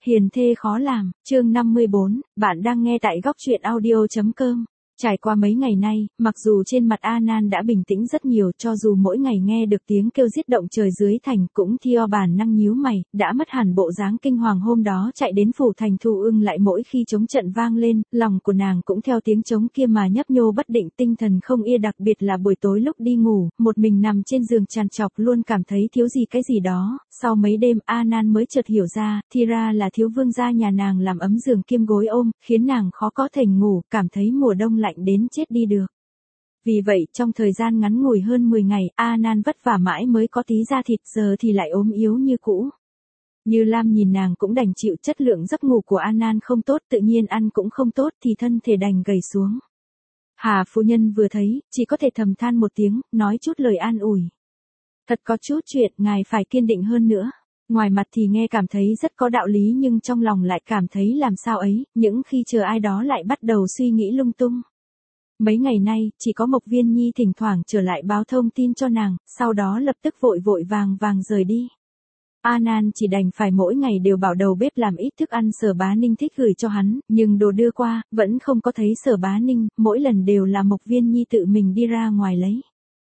Hiền thê khó làm, chương 54, bạn đang nghe tại góc truyện audio.com. Trải qua mấy ngày nay, mặc dù trên mặt Anan đã bình tĩnh rất nhiều, cho dù mỗi ngày nghe được tiếng kêu giết động trời dưới thành cũng theo bản năng nhíu mày, đã mất hẳn bộ dáng kinh hoàng hôm đó chạy đến phủ thành Thu Ưng lại mỗi khi trống trận vang lên, lòng của nàng cũng theo tiếng trống kia mà nhấp nhô bất định, tinh thần không yên, đặc biệt là buổi tối lúc đi ngủ, một mình nằm trên giường trằn trọc luôn cảm thấy thiếu gì cái gì đó. Sau mấy đêm Anan mới chợt hiểu ra, thì ra là thiếu vương gia nhà nàng làm ấm giường kiêm gối ôm, khiến nàng khó có thể ngủ, cảm thấy mùa đông lạnh đến chết đi được. Vì vậy, trong thời gian ngắn ngủi hơn 10 ngày, Anan vất vả mãi mới có tí da thịt, giờ thì lại ốm yếu như cũ. Như Lam nhìn nàng cũng đành chịu, chất lượng giấc ngủ của Anan không tốt, tự nhiên ăn cũng không tốt thì thân thể đành gầy xuống. Hà phu nhân vừa thấy, chỉ có thể thầm than một tiếng, nói chút lời an ủi. Thật có chút chuyện, ngài phải kiên định hơn nữa. Ngoài mặt thì nghe cảm thấy rất có đạo lý nhưng trong lòng lại cảm thấy làm sao ấy, những khi chờ ai đó lại bắt đầu suy nghĩ lung tung. Mấy ngày nay, chỉ có Mộc Viên Nhi thỉnh thoảng trở lại báo thông tin cho nàng, sau đó lập tức vội vội vàng vàng rời đi. Anan chỉ đành phải mỗi ngày đều bảo đầu bếp làm ít thức ăn Sở Bá Ninh thích gửi cho hắn, nhưng đồ đưa qua, vẫn không có thấy Sở Bá Ninh, mỗi lần đều là Mộc Viên Nhi tự mình đi ra ngoài lấy.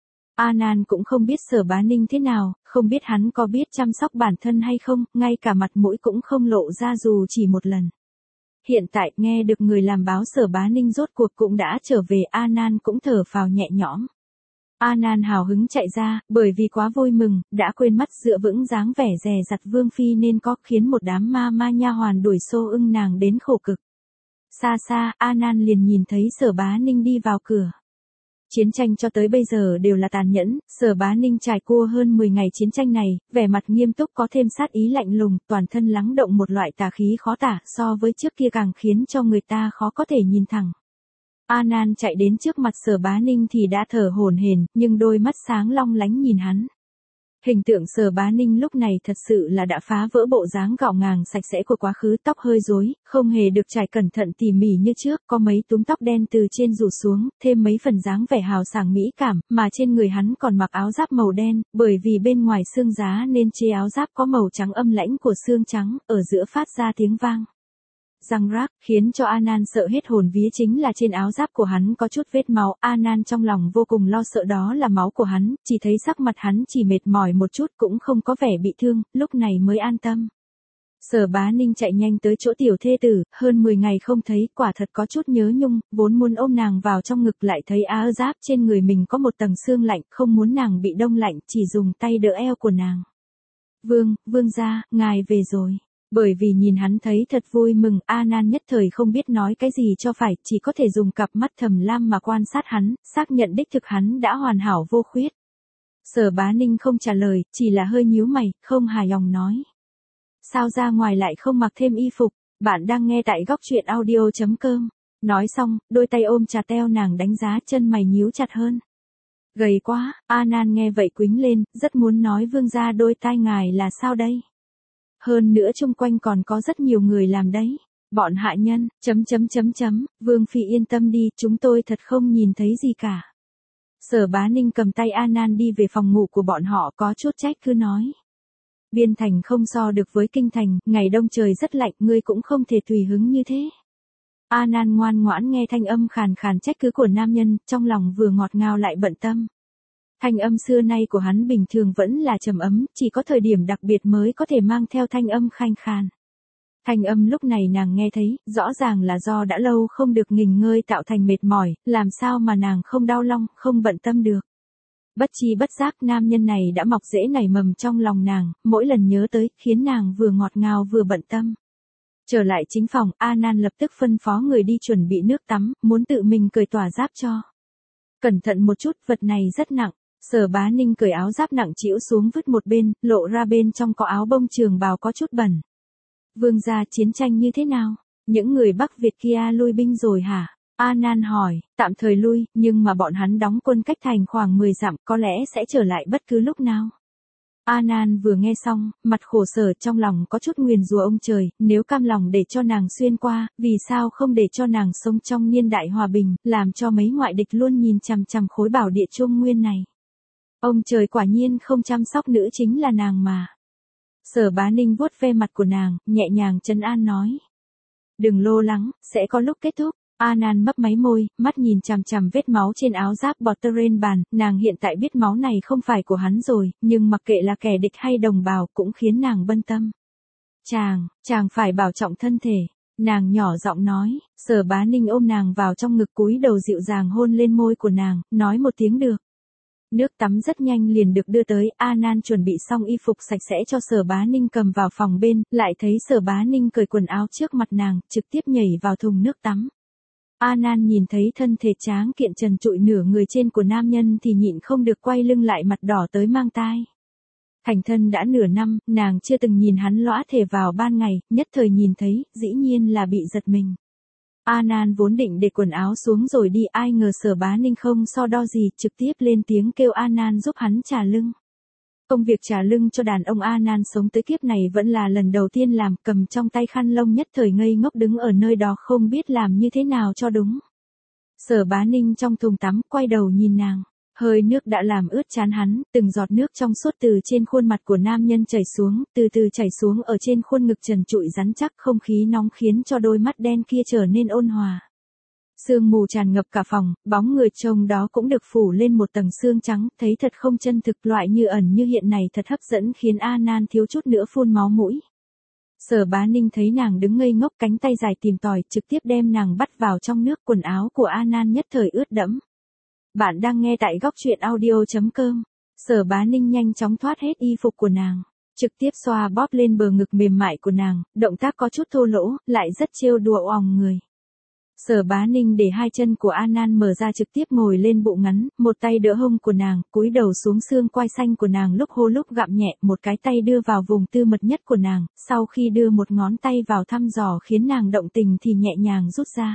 Anan cũng không biết Sở Bá Ninh thế nào, không biết hắn có biết chăm sóc bản thân hay không, ngay cả mặt mũi cũng không lộ ra dù chỉ một lần. Hiện tại nghe được người làm báo Sở Bá Ninh rốt cuộc cũng đã trở về, Anan cũng thở phào nhẹ nhõm. Anan hào hứng chạy ra, bởi vì quá vui mừng, đã quên mất dựa vững dáng vẻ dè dặt vương phi nên có, khiến một đám ma nha hoàn đuổi xô ưng nàng đến khổ cực. Xa xa, Anan liền nhìn thấy Sở Bá Ninh đi vào cửa. Chiến tranh cho tới bây giờ đều là tàn nhẫn, Sở Bá Ninh trải qua hơn 10 ngày chiến tranh này, vẻ mặt nghiêm túc có thêm sát ý lạnh lùng, toàn thân lắng động một loại tà khí khó tả, so với trước kia càng khiến cho người ta khó có thể nhìn thẳng. Anan chạy đến trước mặt Sở Bá Ninh thì đã thở hổn hển, nhưng đôi mắt sáng long lánh nhìn hắn. Hình tượng Sở Bá Ninh lúc này thật sự là đã phá vỡ bộ dáng gọn gàng sạch sẽ của quá khứ, tóc hơi rối, không hề được trải cẩn thận tỉ mỉ như trước, có mấy túm tóc đen từ trên rủ xuống, thêm mấy phần dáng vẻ hào sảng mỹ cảm, mà trên người hắn còn mặc áo giáp màu đen, bởi vì bên ngoài xương giá nên chế áo giáp có màu trắng âm lãnh của xương trắng, ở giữa phát ra tiếng vang. Răng rác, khiến cho Anan sợ hết hồn vía chính là trên áo giáp của hắn có chút vết máu, Anan trong lòng vô cùng lo sợ đó là máu của hắn, chỉ thấy sắc mặt hắn chỉ mệt mỏi một chút cũng không có vẻ bị thương, lúc này mới an tâm. Sở Bá Ninh chạy nhanh tới chỗ tiểu thê tử, hơn 10 ngày không thấy, quả thật có chút nhớ nhung, vốn muốn ôm nàng vào trong ngực lại thấy áo giáp trên người mình có một tầng xương lạnh, không muốn nàng bị đông lạnh, chỉ dùng tay đỡ eo của nàng. Vương gia, ngài về rồi. Bởi vì nhìn hắn thấy thật vui mừng, Anan nhất thời không biết nói cái gì cho phải, chỉ có thể dùng cặp mắt thầm lam mà quan sát hắn, xác nhận đích thực hắn đã hoàn hảo vô khuyết. Sở Bá Ninh không trả lời, chỉ là hơi nhíu mày, không hài lòng nói. Sao ra ngoài lại không mặc thêm y phục, bạn đang nghe tại góc truyện audio.com. Nói xong, đôi tay ôm chặt eo nàng đánh giá, chân mày nhíu chặt hơn. Gầy quá, Anan nghe vậy quĩnh lên, rất muốn nói vương gia đôi tai ngài là sao đây? Hơn nữa chung quanh còn có rất nhiều người làm đấy. Bọn hạ nhân, Vương phi yên tâm đi, chúng tôi thật không nhìn thấy gì cả. Sở Bá Ninh cầm tay Anan đi về phòng ngủ của bọn họ, có chút trách cứ nói. Biên thành không so được với kinh thành, ngày đông trời rất lạnh, ngươi cũng không thể tùy hứng như thế. Anan ngoan ngoãn nghe thanh âm khàn khàn trách cứ của nam nhân, trong lòng vừa ngọt ngào lại bận tâm. Thanh âm xưa nay của hắn bình thường vẫn là trầm ấm, chỉ có thời điểm đặc biệt mới có thể mang theo thanh âm khàn khàn. Thanh âm lúc này nàng nghe thấy, rõ ràng là do đã lâu không được nghỉ ngơi tạo thành mệt mỏi, làm sao mà nàng không đau lòng, không bận tâm được. Bất chi bất giác nam nhân này đã mọc rễ nảy mầm trong lòng nàng, mỗi lần nhớ tới, khiến nàng vừa ngọt ngào vừa bận tâm. Trở lại chính phòng, Anan lập tức phân phó người đi chuẩn bị nước tắm, muốn tự mình cởi tỏa giáp cho. Cẩn thận một chút, vật này rất nặng. Sở Bá Ninh cởi áo giáp nặng trĩu xuống vứt một bên, lộ ra bên trong có áo bông trường bào có chút bẩn. Vương gia, chiến tranh như thế nào? Những người Bắc Việt kia lui binh rồi hả? Anan hỏi, tạm thời lui, nhưng mà bọn hắn đóng quân cách thành khoảng 10 dặm, có lẽ sẽ trở lại bất cứ lúc nào. Anan vừa nghe xong, mặt khổ sở, trong lòng có chút nguyền rủa ông trời, nếu cam lòng để cho nàng xuyên qua, vì sao không để cho nàng sống trong niên đại hòa bình, làm cho mấy ngoại địch luôn nhìn chằm chằm khối bảo địa Trung Nguyên này. Ông trời quả nhiên không chăm sóc nữ chính là nàng mà. Sở Bá Ninh vuốt ve mặt của nàng, nhẹ nhàng trấn an nói. Đừng lo lắng, sẽ có lúc kết thúc. Anan mấp máy môi, mắt nhìn chằm chằm vết máu trên áo giáp Botterren bàn, nàng hiện tại biết máu này không phải của hắn rồi, nhưng mặc kệ là kẻ địch hay đồng bào cũng khiến nàng bận tâm. Chàng phải bảo trọng thân thể. Nàng nhỏ giọng nói, Sở Bá Ninh ôm nàng vào trong ngực cúi đầu dịu dàng hôn lên môi của nàng, nói một tiếng được. Nước tắm rất nhanh liền được đưa tới, Anan chuẩn bị xong y phục sạch sẽ cho Sở Bá Ninh cầm vào phòng bên, lại thấy Sở Bá Ninh cởi quần áo trước mặt nàng, trực tiếp nhảy vào thùng nước tắm. Anan nhìn thấy thân thể tráng kiện trần trụi nửa người trên của nam nhân thì nhịn không được quay lưng lại mặt đỏ tới mang tai. Thành thân đã nửa năm, nàng chưa từng nhìn hắn lõa thể vào ban ngày, nhất thời nhìn thấy, dĩ nhiên là bị giật mình. Anan vốn định để quần áo xuống rồi đi, ai ngờ Sở Bá Ninh không so đo gì, trực tiếp lên tiếng kêu Anan giúp hắn trả lưng. Công việc trả lưng cho đàn ông Anan sống tới kiếp này vẫn là lần đầu tiên làm, cầm trong tay khăn lông nhất thời ngây ngốc đứng ở nơi đó không biết làm như thế nào cho đúng. Sở Bá Ninh trong thùng tắm quay đầu nhìn nàng. Hơi nước đã làm ướt trán hắn, từng giọt nước trong suốt từ trên khuôn mặt của nam nhân chảy xuống, từ từ chảy xuống ở trên khuôn ngực trần trụi rắn chắc, không khí nóng khiến cho đôi mắt đen kia trở nên ôn hòa. Sương mù tràn ngập cả phòng, bóng người trông đó cũng được phủ lên một tầng sương trắng, thấy thật không chân thực, loại như ẩn như hiện này thật hấp dẫn khiến Anan thiếu chút nữa phun máu mũi. Sở Bá Ninh thấy nàng đứng ngây ngốc, cánh tay dài tìm tòi, trực tiếp đem nàng bắt vào trong nước, quần áo của Anan nhất thời ướt đẫm. Bạn đang nghe tại góc truyện audio.com. Sở Bá Ninh nhanh chóng thoát hết y phục của nàng, trực tiếp xoa bóp lên bờ ngực mềm mại của nàng, động tác có chút thô lỗ, lại rất trêu đùa oòng người. Sở Bá Ninh để hai chân của Anan mở ra trực tiếp ngồi lên bộ ngắn, một tay đỡ hông của nàng, cúi đầu xuống xương quai xanh của nàng lúc hô lúc gặm nhẹ, một cái tay đưa vào vùng tư mật nhất của nàng, sau khi đưa một ngón tay vào thăm dò khiến nàng động tình thì nhẹ nhàng rút ra.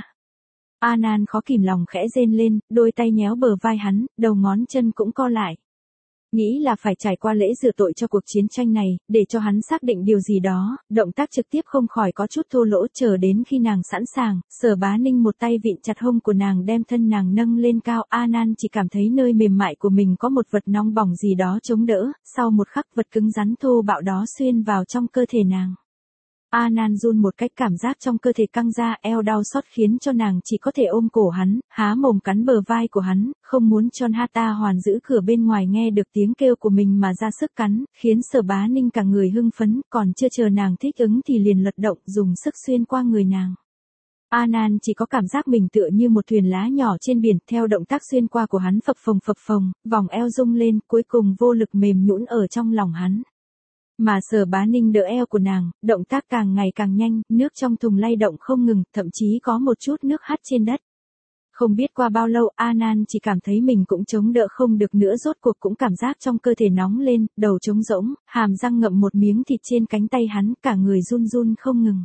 Anan khó kìm lòng khẽ rên lên, đôi tay nhéo bờ vai hắn, đầu ngón chân cũng co lại. Nghĩ là phải trải qua lễ rửa tội cho cuộc chiến tranh này, để cho hắn xác định điều gì đó, động tác trực tiếp không khỏi có chút thô lỗ, chờ đến khi nàng sẵn sàng, Sở Bá Ninh một tay vịn chặt hông của nàng đem thân nàng nâng lên cao, Anan chỉ cảm thấy nơi mềm mại của mình có một vật nóng bỏng gì đó chống đỡ, sau một khắc vật cứng rắn thô bạo đó xuyên vào trong cơ thể nàng. Anan run một cách, cảm giác trong cơ thể căng ra, eo đau xót khiến cho nàng chỉ có thể ôm cổ hắn, há mồm cắn bờ vai của hắn, không muốn cho Hata Hoàn giữ cửa bên ngoài nghe được tiếng kêu của mình mà ra sức cắn, khiến Sở Bá Ninh cả người hưng phấn, còn chưa chờ nàng thích ứng thì liền lật động, dùng sức xuyên qua người nàng. Anan chỉ có cảm giác mình tựa như một thuyền lá nhỏ trên biển, theo động tác xuyên qua của hắn phập phồng, vòng eo rung lên, cuối cùng vô lực mềm nhũn ở trong lòng hắn. Mà Sở Bá Ninh đỡ eo của nàng, động tác càng ngày càng nhanh, nước trong thùng lay động không ngừng, thậm chí có một chút nước hắt trên đất. Không biết qua bao lâu, Anan chỉ cảm thấy mình cũng chống đỡ không được nữa, rốt cuộc cũng cảm giác trong cơ thể nóng lên, đầu trống rỗng, hàm răng ngậm một miếng thịt trên cánh tay hắn, cả người run run không ngừng.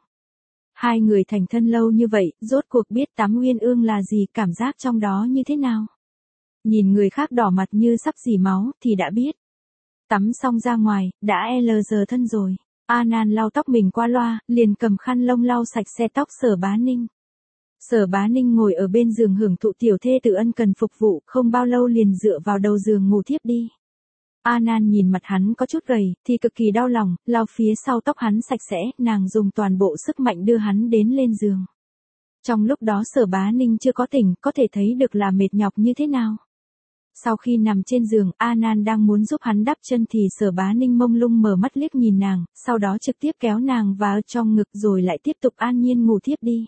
Hai người thành thân lâu như vậy, rốt cuộc biết tắm uyên ương là gì, cảm giác trong đó như thế nào. Nhìn người khác đỏ mặt như sắp rỉ máu, thì đã biết. Tắm xong ra ngoài, đã giờ thân rồi. Anan lau tóc mình qua loa, liền cầm khăn lông lau sạch sẽ tóc Sở Bá Ninh. Sở Bá Ninh ngồi ở bên giường hưởng thụ tiểu thê tử ân cần phục vụ, không bao lâu liền dựa vào đầu giường ngủ thiếp đi. Anan nhìn mặt hắn có chút gầy, thì cực kỳ đau lòng, lau phía sau tóc hắn sạch sẽ, nàng dùng toàn bộ sức mạnh đưa hắn đến lên giường. Trong lúc đó Sở Bá Ninh chưa có tỉnh, có thể thấy được là mệt nhọc như thế nào. Sau khi nằm trên giường, Anan đang muốn giúp hắn đắp chân thì Sở Bá Ninh mông lung mở mắt liếc nhìn nàng, sau đó trực tiếp kéo nàng vào trong ngực rồi lại tiếp tục an nhiên ngủ thiếp đi.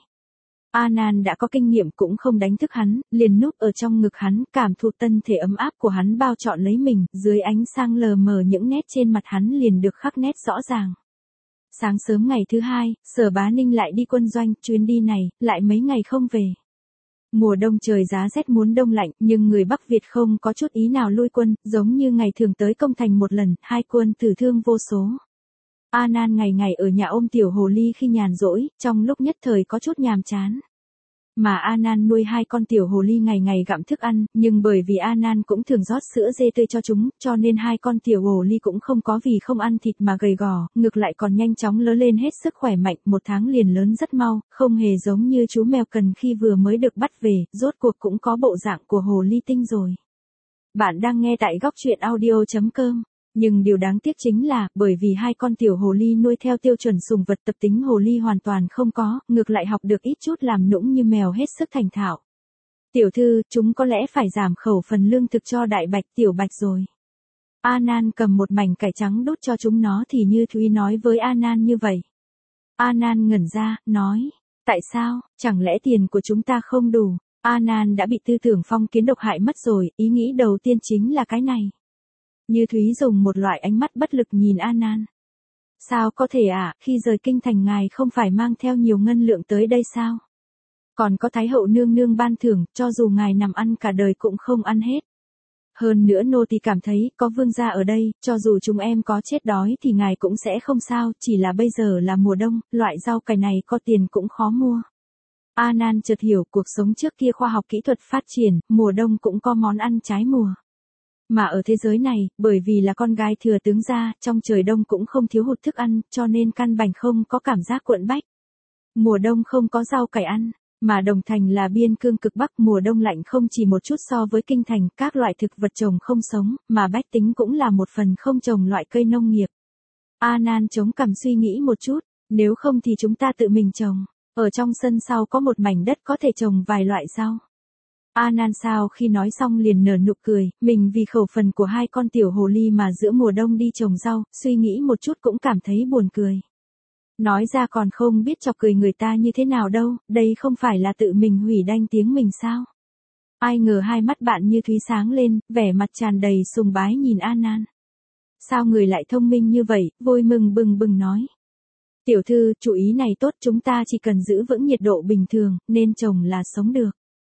Anan đã có kinh nghiệm cũng không đánh thức hắn, liền núp ở trong ngực hắn, cảm thụ thân thể ấm áp của hắn bao trọn lấy mình, dưới ánh sáng lờ mờ những nét trên mặt hắn liền được khắc nét rõ ràng. Sáng sớm ngày thứ hai, Sở Bá Ninh lại đi quân doanh, chuyến đi này, lại mấy ngày không về. Mùa đông trời giá rét muốn đông lạnh, nhưng người Bắc Việt không có chút ý nào lui quân, giống như ngày thường tới công thành một lần, hai quân tử thương vô số. Anan ngày ngày ở nhà ôm tiểu hồ ly khi nhàn rỗi, trong lúc nhất thời có chút nhàm chán. Mà Anan nuôi hai con tiểu hồ ly ngày ngày gặm thức ăn, nhưng bởi vì Anan cũng thường rót sữa dê tươi cho chúng, cho nên hai con tiểu hồ ly cũng không có vì không ăn thịt mà gầy gò, ngược lại còn nhanh chóng lớn lên hết sức khỏe mạnh, một tháng liền lớn rất mau, không hề giống như chú mèo cần khi vừa mới được bắt về, rốt cuộc cũng có bộ dạng của hồ ly tinh rồi. Bạn đang nghe tại góc truyện audio.com. Nhưng điều đáng tiếc chính là, bởi vì hai con tiểu hồ ly nuôi theo tiêu chuẩn sùng vật tập tính hồ ly hoàn toàn không có, ngược lại học được ít chút làm nũng như mèo hết sức thành thạo. Tiểu thư, chúng có lẽ phải giảm khẩu phần lương thực cho đại bạch tiểu bạch rồi. Anan cầm một mảnh cải trắng đút cho chúng nó thì Như Thúy nói với Anan như vậy. Anan ngẩn ra, nói, tại sao, chẳng lẽ tiền của chúng ta không đủ? Anan đã bị tư tưởng phong kiến độc hại mất rồi, ý nghĩ đầu tiên chính là cái này. Như Thúy dùng một loại ánh mắt bất lực nhìn Anan. Sao có thể khi rời kinh thành ngài không phải mang theo nhiều ngân lượng tới đây sao? Còn có Thái hậu nương nương ban thưởng, cho dù ngài nằm ăn cả đời cũng không ăn hết. Hơn nữa nô tỳ cảm thấy, có vương gia ở đây, cho dù chúng em có chết đói thì ngài cũng sẽ không sao, chỉ là bây giờ là mùa đông, loại rau cải này có tiền cũng khó mua. Anan chợt hiểu cuộc sống trước kia khoa học kỹ thuật phát triển, mùa đông cũng có món ăn trái mùa. Mà ở thế giới này, bởi vì là con gái thừa tướng gia, trong trời đông cũng không thiếu hụt thức ăn, cho nên căn bản không có cảm giác cuộn bách. Mùa đông không có rau cải ăn. Mà Đồng Thành là biên cương cực Bắc, mùa đông lạnh không chỉ một chút so với kinh thành, các loại thực vật trồng không sống, mà bách tính cũng là một phần không trồng loại cây nông nghiệp. Anan chống cằm suy nghĩ một chút, nếu không thì chúng ta tự mình trồng, ở trong sân sau có một mảnh đất có thể trồng vài loại rau. Anan sau khi nói xong liền nở nụ cười, mình vì khẩu phần của hai con tiểu hồ ly mà giữa mùa đông đi trồng rau, suy nghĩ một chút cũng cảm thấy buồn cười. Nói ra còn không biết chọc cười người ta như thế nào đâu, đây không phải là tự mình hủy đanh tiếng mình sao? Ai ngờ hai mắt bạn Như Thúy sáng lên, vẻ mặt tràn đầy sùng bái nhìn Anan. Sao người lại thông minh như vậy, vui mừng bừng bừng nói. Tiểu thư, chủ ý này tốt, chúng ta chỉ cần giữ vững nhiệt độ bình thường, nên trồng là sống được.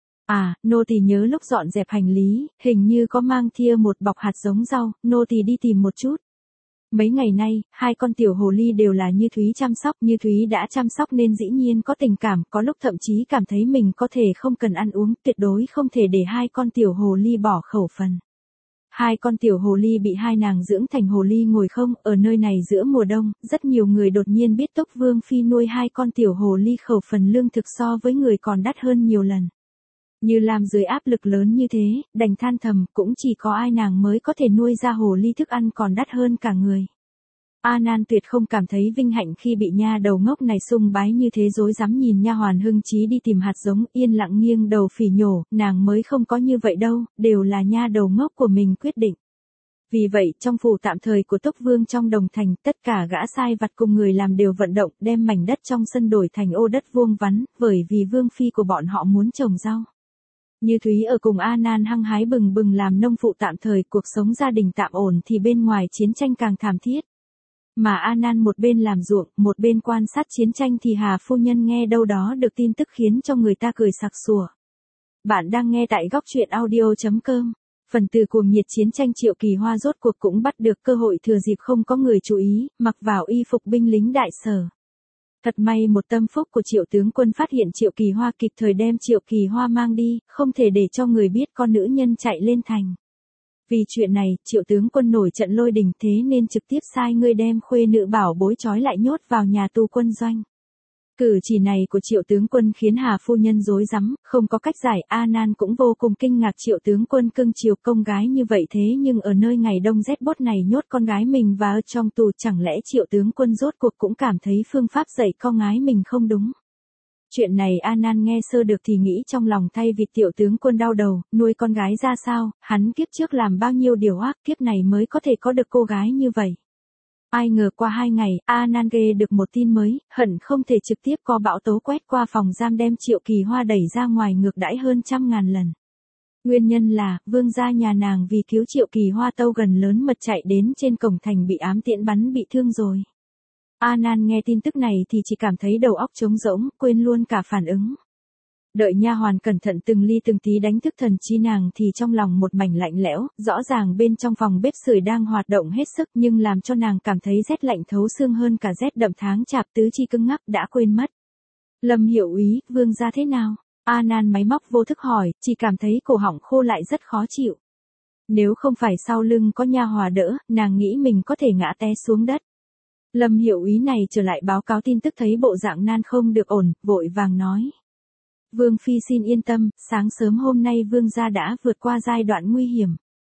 Nô tỳ nhớ lúc dọn dẹp hành lý, hình như có mang theo một bọc hạt giống rau, nô tỳ đi tìm một chút. Mấy ngày nay, hai con tiểu hồ ly đều là Như Thúy chăm sóc, Như Thúy đã chăm sóc nên dĩ nhiên có tình cảm, có lúc thậm chí cảm thấy mình có thể không cần ăn uống, tuyệt đối không thể để hai con tiểu hồ ly bỏ khẩu phần. Hai con tiểu hồ ly bị hai nàng dưỡng thành hồ ly ngồi không, ở nơi này giữa mùa đông, rất nhiều người đột nhiên biết Tốc Vương Phi nuôi hai con tiểu hồ ly khẩu phần lương thực so với người còn đắt hơn nhiều lần. Như Lam dưới áp lực lớn như thế, đành than thầm, cũng chỉ có ai nàng mới có thể nuôi ra hồ ly thức ăn còn đắt hơn cả người. Anan tuyệt không cảm thấy vinh hạnh khi bị nha đầu ngốc này sung bái như thế, rối rắm nhìn nha hoàn Hưng Chí đi tìm hạt giống, yên lặng nghiêng đầu phỉ nhổ, nàng mới không có như vậy đâu, đều là nha đầu ngốc của mình quyết định. Vì vậy, trong phủ tạm thời của Tốc Vương trong Đồng Thành, tất cả gã sai vặt cùng người làm đều vận động, đem mảnh đất trong sân đổi thành ô đất vuông vắn, bởi vì vương phi của bọn họ muốn trồng rau. Như Thúy ở cùng Anan hăng hái bừng bừng làm nông phụ tạm thời, cuộc sống gia đình tạm ổn thì bên ngoài chiến tranh càng thảm thiết. Mà Anan một bên làm ruộng, một bên quan sát chiến tranh thì Hà phu nhân nghe đâu đó được tin tức khiến cho người ta cười sặc sủa. Bạn đang nghe tại góc truyện audio.com. Phần từ cuồng nhiệt chiến tranh Triệu Kỳ Hoa rốt cuộc cũng bắt được cơ hội thừa dịp không có người chú ý, mặc vào y phục binh lính đại sở. Thật may một tâm phúc của Triệu tướng quân phát hiện Triệu Kỳ Hoa kịp thời đem Triệu Kỳ Hoa mang đi, không thể để cho người biết con nữ nhân chạy lên thành. Vì chuyện này, Triệu tướng quân nổi trận lôi đình, thế nên trực tiếp sai người đem khuê nữ bảo bối trói lại nhốt vào nhà tù quân doanh. Cử chỉ này của Triệu tướng quân khiến Hà phu nhân rối rắm, không có cách giải. Anan cũng vô cùng kinh ngạc Triệu tướng quân cưng chiều công gái như vậy, thế nhưng ở nơi ngày đông rét bốt này nhốt con gái mình vào trong tù, chẳng lẽ Triệu tướng quân rốt cuộc cũng cảm thấy phương pháp dạy con gái mình không đúng. Chuyện này Anan nghe sơ được thì nghĩ trong lòng thay vì Triệu tướng quân đau đầu, nuôi con gái ra sao, hắn kiếp trước làm bao nhiêu điều ác, kiếp này mới có thể có được cô gái như vậy. Ai ngờ qua 2 ngày, Anan nghe được một tin mới, hận không thể trực tiếp có bão tố quét qua phòng giam đem Triệu Kỳ Hoa đẩy ra ngoài ngược đãi hơn 100.000 lần. Nguyên nhân là, vương gia nhà nàng vì cứu Triệu Kỳ Hoa tâu gần lớn mật chạy đến trên cổng thành bị ám tiễn bắn bị thương rồi. Anan nghe tin tức này thì chỉ cảm thấy đầu óc trống rỗng, quên luôn cả phản ứng. Đợi nha hoàn cẩn thận từng ly từng tí đánh thức thần trí nàng thì trong lòng một mảnh lạnh lẽo, rõ ràng bên trong phòng bếp sưởi đang hoạt động hết sức nhưng làm cho nàng cảm thấy rét lạnh thấu xương hơn cả rét đậm tháng chạp, tứ chi cứng ngắc đã quên mất. Lâm Hiệu Úy, vương gia thế nào? Anan máy móc vô thức hỏi, chỉ cảm thấy cổ họng khô lại rất khó chịu. Nếu không phải sau lưng có nha hòa đỡ, nàng nghĩ mình có thể ngã té xuống đất. Lâm Hiệu Úy này trở lại báo cáo tin tức thấy bộ dạng nan không được ổn, vội vàng nói. Vương phi xin yên tâm, sáng sớm hôm nay vương gia đã vượt qua giai đoạn nguy hiểm.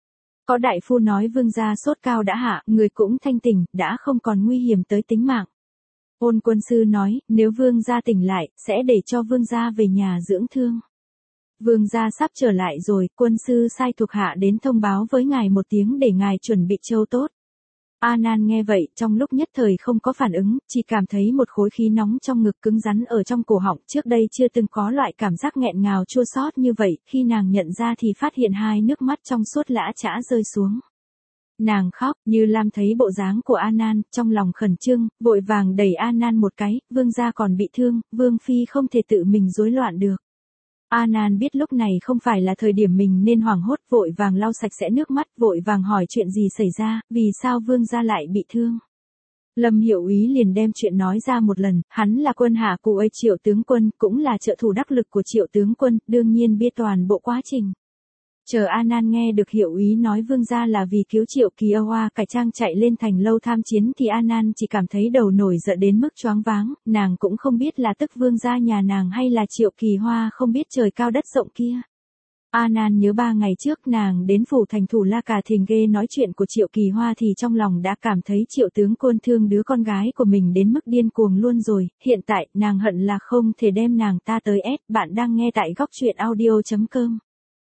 Có đại phu nói vương gia sốt cao đã hạ, người cũng thanh tỉnh, đã không còn nguy hiểm tới tính mạng. Ôn quân sư nói, nếu vương gia tỉnh lại, sẽ để cho vương gia về nhà dưỡng thương. Vương gia sắp trở lại rồi, quân sư sai thuộc hạ đến thông báo với ngài một tiếng để ngài chuẩn bị châu tốt. A Nan nghe vậy, trong lúc nhất thời không có phản ứng, chỉ cảm thấy một khối khí nóng trong ngực cứng rắn ở trong cổ họng, trước đây chưa từng có loại cảm giác nghẹn ngào chua xót như vậy, khi nàng nhận ra thì phát hiện hai nước mắt trong suốt lã chã rơi xuống. Nàng khóc, Như Lam thấy bộ dáng của A Nan, trong lòng khẩn trương, vội vàng đẩy A Nan một cái, vương gia còn bị thương, vương phi không thể tự mình rối loạn được. A Nan biết lúc này không phải là thời điểm mình nên hoảng hốt, vội vàng lau sạch sẽ nước mắt, vội vàng hỏi chuyện gì xảy ra, vì sao vương gia lại bị thương. Lâm Hiệu Úy liền đem chuyện nói ra một lần, hắn là quân hạ của Triệu tướng quân, cũng là trợ thủ đắc lực của Triệu tướng quân, đương nhiên biết toàn bộ quá trình. Chờ A Nan nghe được Hiệu Úy nói vương gia là vì cứu Triệu Kỳ Hoa cải trang chạy lên thành lâu tham chiến thì A Nan chỉ cảm thấy đầu nổi giận đến mức choáng váng, nàng cũng không biết là tức vương gia nhà nàng hay là Triệu Kỳ Hoa không biết trời cao đất rộng kia. A Nan nhớ 3 ngày trước nàng đến phủ thành thủ La Cà Thình Ghê nói chuyện của Triệu Kỳ Hoa thì trong lòng đã cảm thấy Triệu tướng quân thương đứa con gái của mình đến mức điên cuồng luôn rồi, hiện tại nàng hận là không thể đem nàng ta tới ép. Bạn đang nghe tại góc truyện audio.com.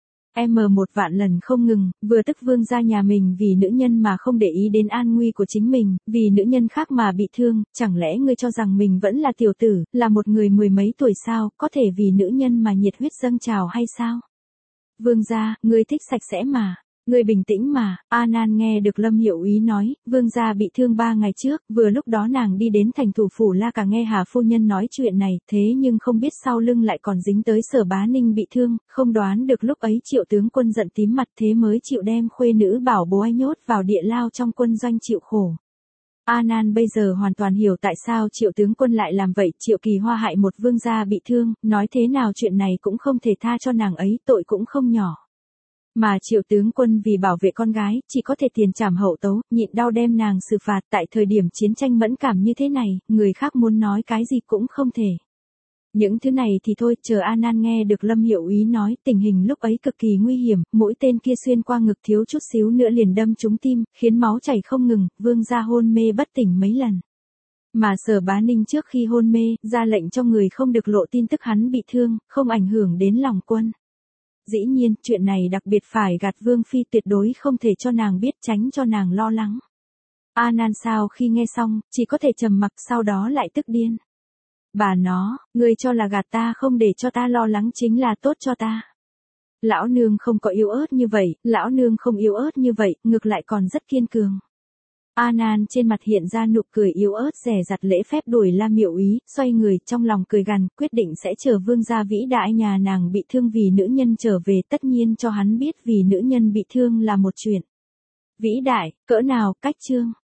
Một vạn lần không ngừng, vừa tức vương gia nhà mình vì nữ nhân mà không để ý đến an nguy của chính mình, vì nữ nhân khác mà bị thương, chẳng lẽ ngươi cho rằng mình vẫn là tiểu tử, là một người mười mấy tuổi sao, có thể vì nữ nhân mà nhiệt huyết dâng trào hay sao? Vương gia, ngươi thích sạch sẽ mà. Ngươi bình tĩnh mà. A Nan nghe được Lâm Hiệu Úy nói, vương gia bị thương 3 ngày trước, vừa lúc đó nàng đi đến thành thủ phủ La Cà nghe Hà phu nhân nói chuyện này, thế nhưng không biết sau lưng lại còn dính tới Sở Bá Ninh bị thương, không đoán được lúc ấy Triệu tướng quân giận tím mặt thế mới chịu đem khuê nữ bảo bối nhốt vào địa lao trong quân doanh chịu khổ. A Nan bây giờ hoàn toàn hiểu tại sao Triệu tướng quân lại làm vậy, Triệu Kỳ Hoa hại một vương gia bị thương, nói thế nào chuyện này cũng không thể tha cho nàng ấy, tội cũng không nhỏ. Mà Triệu tướng quân vì bảo vệ con gái, chỉ có thể tiền trảm hậu tấu, nhịn đau đem nàng xử phạt. Tại thời điểm chiến tranh mẫn cảm như thế này, người khác muốn nói cái gì cũng không thể. Những thứ này thì thôi, chờ A Nan nghe được Lâm Hiệu Úy nói, tình hình lúc ấy cực kỳ nguy hiểm, mũi tên kia xuyên qua ngực thiếu chút xíu nữa liền đâm trúng tim, khiến máu chảy không ngừng, vương gia hôn mê bất tỉnh mấy lần. Mà Sở Bá Ninh trước khi hôn mê, ra lệnh cho người không được lộ tin tức hắn bị thương, không ảnh hưởng đến lòng quân. Dĩ nhiên, chuyện này đặc biệt phải gạt Vương Phi, tuyệt đối không thể cho nàng biết, tránh cho nàng lo lắng. A Nan sau khi nghe xong, chỉ có thể trầm mặc, sau đó lại tức điên. Bà nó, ngươi cho là gạt ta không để cho ta lo lắng chính là tốt cho ta. Lão nương không có yếu ớt như vậy, lão nương không yếu ớt như vậy, ngược lại còn rất kiên cường. A Nan trên mặt hiện ra nụ cười yếu ớt dè dặt lễ phép đuổi Lam Hiệu Úy, xoay người trong lòng cười gằn, quyết định sẽ chờ vương gia vĩ đại nhà nàng bị thương vì nữ nhân trở về, tất nhiên cho hắn biết vì nữ nhân bị thương là một chuyện vĩ đại, cỡ nào. Cách chương